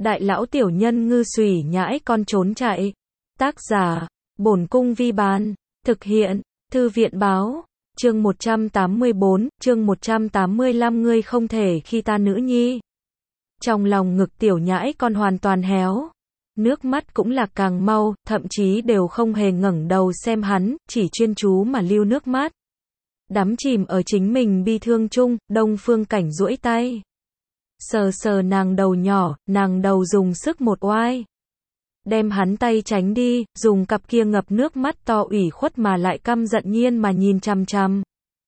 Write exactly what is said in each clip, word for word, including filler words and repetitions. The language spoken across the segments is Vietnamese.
Đại lão tiểu nhân ngư xùy nhãi con trốn chạy. Tác giả, Bổn Cung Vi Bán. Thực hiện, Thư viện Báo. Chương một trăm tám mươi bốn, chương một trăm tám mươi lăm ngươi không thể khi ta nữ nhi. Trong lòng ngực tiểu nhãi con hoàn toàn héo. Nước mắt cũng lạc càng mau, thậm chí đều không hề ngẩng đầu xem hắn, chỉ chuyên chú mà lưu nước mắt. Đắm chìm ở chính mình bi thương chung, Đông Phương Cảnh duỗi tay. Sờ sờ nàng đầu nhỏ, nàng đầu dùng sức một oai. Đem hắn tay tránh đi, dùng cặp kia ngập nước mắt to ủy khuất mà lại căm giận nhiên mà nhìn chằm chằm.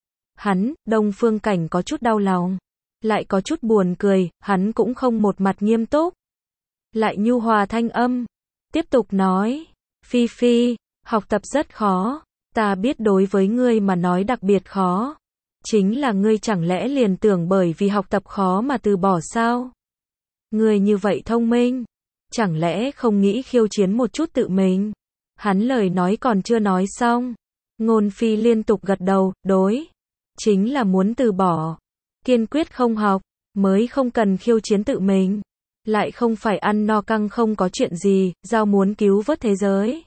Hắn, Đông Phương Cảnh có chút đau lòng. Lại có chút buồn cười, hắn cũng không một mặt nghiêm túc. Lại nhu hòa thanh âm. Tiếp tục nói. Phi Phi, học tập rất khó. Ta biết đối với ngươi mà nói đặc biệt khó. Chính là ngươi chẳng lẽ liền tưởng bởi vì học tập khó mà từ bỏ sao? Ngươi như vậy thông minh. Chẳng lẽ không nghĩ khiêu chiến một chút tự mình? Hắn lời nói còn chưa nói xong. Ngôn Phi liên tục gật đầu, đối. Chính là muốn từ bỏ. Kiên quyết không học, mới không cần khiêu chiến tự mình. Lại không phải ăn no căng không có chuyện gì, giao muốn cứu vớt thế giới.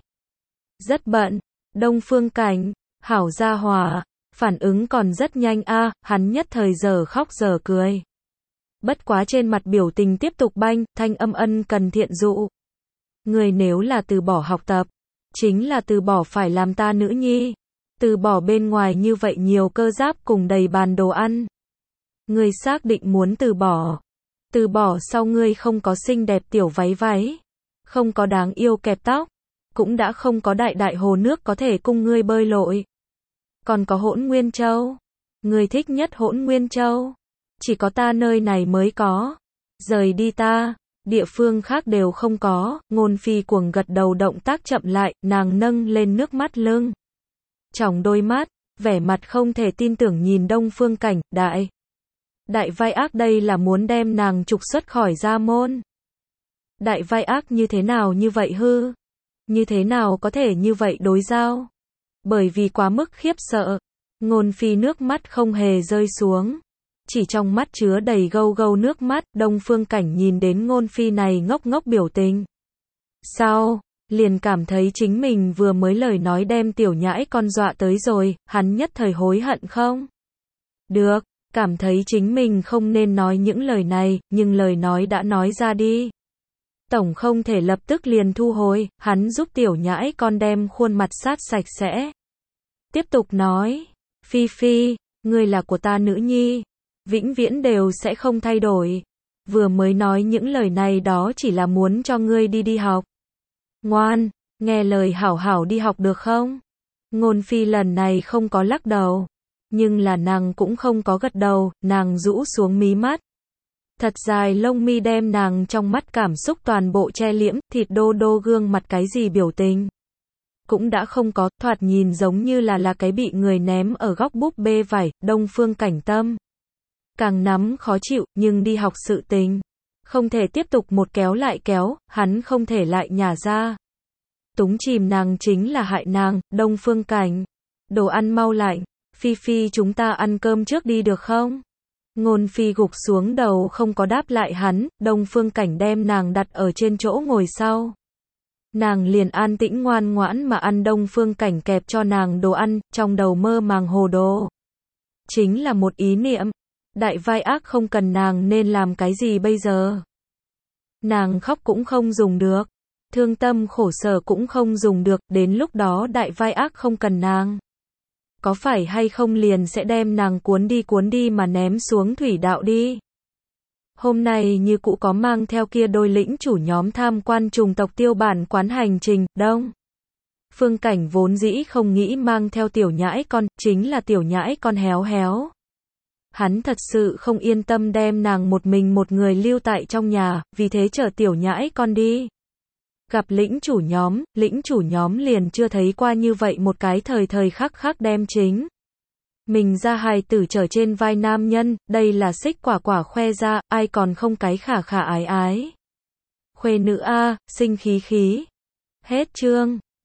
Rất bận. Đông Phương Cảnh, hảo gia hỏa, phản ứng còn rất nhanh a, à, hắn nhất thời giờ khóc giờ cười. Bất quá trên mặt biểu tình tiếp tục banh, thanh âm ân cần thiện dụ. Người nếu là từ bỏ học tập, chính là từ bỏ phải làm ta nữ nhi. Từ bỏ bên ngoài như vậy nhiều cơ giáp cùng đầy bàn đồ ăn. Ngươi xác định muốn từ bỏ. Từ bỏ sau ngươi không có xinh đẹp tiểu váy váy. Không có đáng yêu kẹp tóc. Cũng đã không có đại đại hồ nước có thể cung ngươi bơi lội. Còn có Hỗn Nguyên Châu. Ngươi thích nhất Hỗn Nguyên Châu. Chỉ có ta nơi này mới có. Rời đi ta, địa phương khác đều không có. Ngôn Phi cuồng gật đầu, động tác chậm lại, nàng nâng lên nước mắt lưng. Tròng đôi mắt, vẻ mặt không thể tin tưởng nhìn Đông Phương Cảnh, đại. Đại vai ác đây là muốn đem nàng trục xuất khỏi gia môn. Đại vai ác như thế nào như vậy hư? Như thế nào có thể như vậy đối giao? Bởi vì quá mức khiếp sợ. Ngôn Phi nước mắt không hề rơi xuống. Chỉ trong mắt chứa đầy gâu gâu nước mắt, Đông Phương Cảnh nhìn đến Ngôn Phi này ngốc ngốc biểu tình. Sao? Liền cảm thấy chính mình vừa mới lời nói đem tiểu nhãi con dọa tới rồi, hắn nhất thời hối hận không? Được, cảm thấy chính mình không nên nói những lời này, nhưng lời nói đã nói ra đi. Tổng không thể lập tức liền thu hồi, hắn giúp tiểu nhãi con đem khuôn mặt sát sạch sẽ. Tiếp tục nói, Phi Phi, ngươi là của ta nữ nhi, vĩnh viễn đều sẽ không thay đổi. Vừa mới nói những lời này đó chỉ là muốn cho ngươi đi đi học. Ngoan, nghe lời hảo hảo đi học được không? Ngôn Phi lần này không có lắc đầu. Nhưng là nàng cũng không có gật đầu, nàng rũ xuống mí mắt. Thật dài lông mi đem nàng trong mắt cảm xúc toàn bộ che liễm, thịt đô đô gương mặt cái gì biểu tình. Cũng đã không có, thoạt nhìn giống như là là cái bị người ném ở góc búp bê vải, Đông Phương Cảnh tâm. Càng nắm khó chịu, nhưng đi học sự tình. Không thể tiếp tục một kéo lại kéo, hắn không thể lại nhả ra. Túng chìm nàng chính là hại nàng, Đông Phương Cảnh. Đồ ăn mau lạnh, Phi Phi chúng ta ăn cơm trước đi được không? Ngôn Phi gục xuống đầu không có đáp lại hắn, Đông Phương Cảnh đem nàng đặt ở trên chỗ ngồi sau. Nàng liền an tĩnh ngoan ngoãn mà ăn, Đông Phương Cảnh kẹp cho nàng đồ ăn, trong đầu mơ màng hồ đồ. Chính là một ý niệm. Đại vai ác không cần nàng nên làm cái gì bây giờ? Nàng khóc cũng không dùng được. Thương tâm khổ sở cũng không dùng được, đến lúc đó đại vai ác không cần nàng. Có phải hay không liền sẽ đem nàng cuốn đi cuốn đi mà ném xuống thủy đạo đi. Hôm nay như cũ có mang theo kia đôi lĩnh chủ nhóm tham quan trùng tộc tiêu bản quán hành trình, Đông Phương Cảnh vốn dĩ không nghĩ mang theo tiểu nhãi con, chính là tiểu nhãi con héo héo. Hắn thật sự không yên tâm đem nàng một mình một người lưu tại trong nhà, vì thế chở tiểu nhãi con đi. Gặp lĩnh chủ nhóm, lĩnh chủ nhóm liền chưa thấy qua như vậy một cái thời thời khắc khắc đem chính mình ra hài tử chở trên vai nam nhân, đây là xích quả quả khoe ra, ai còn không cái khả khả ái ái. Khuê nữ a, sinh khí khí. Hết chương.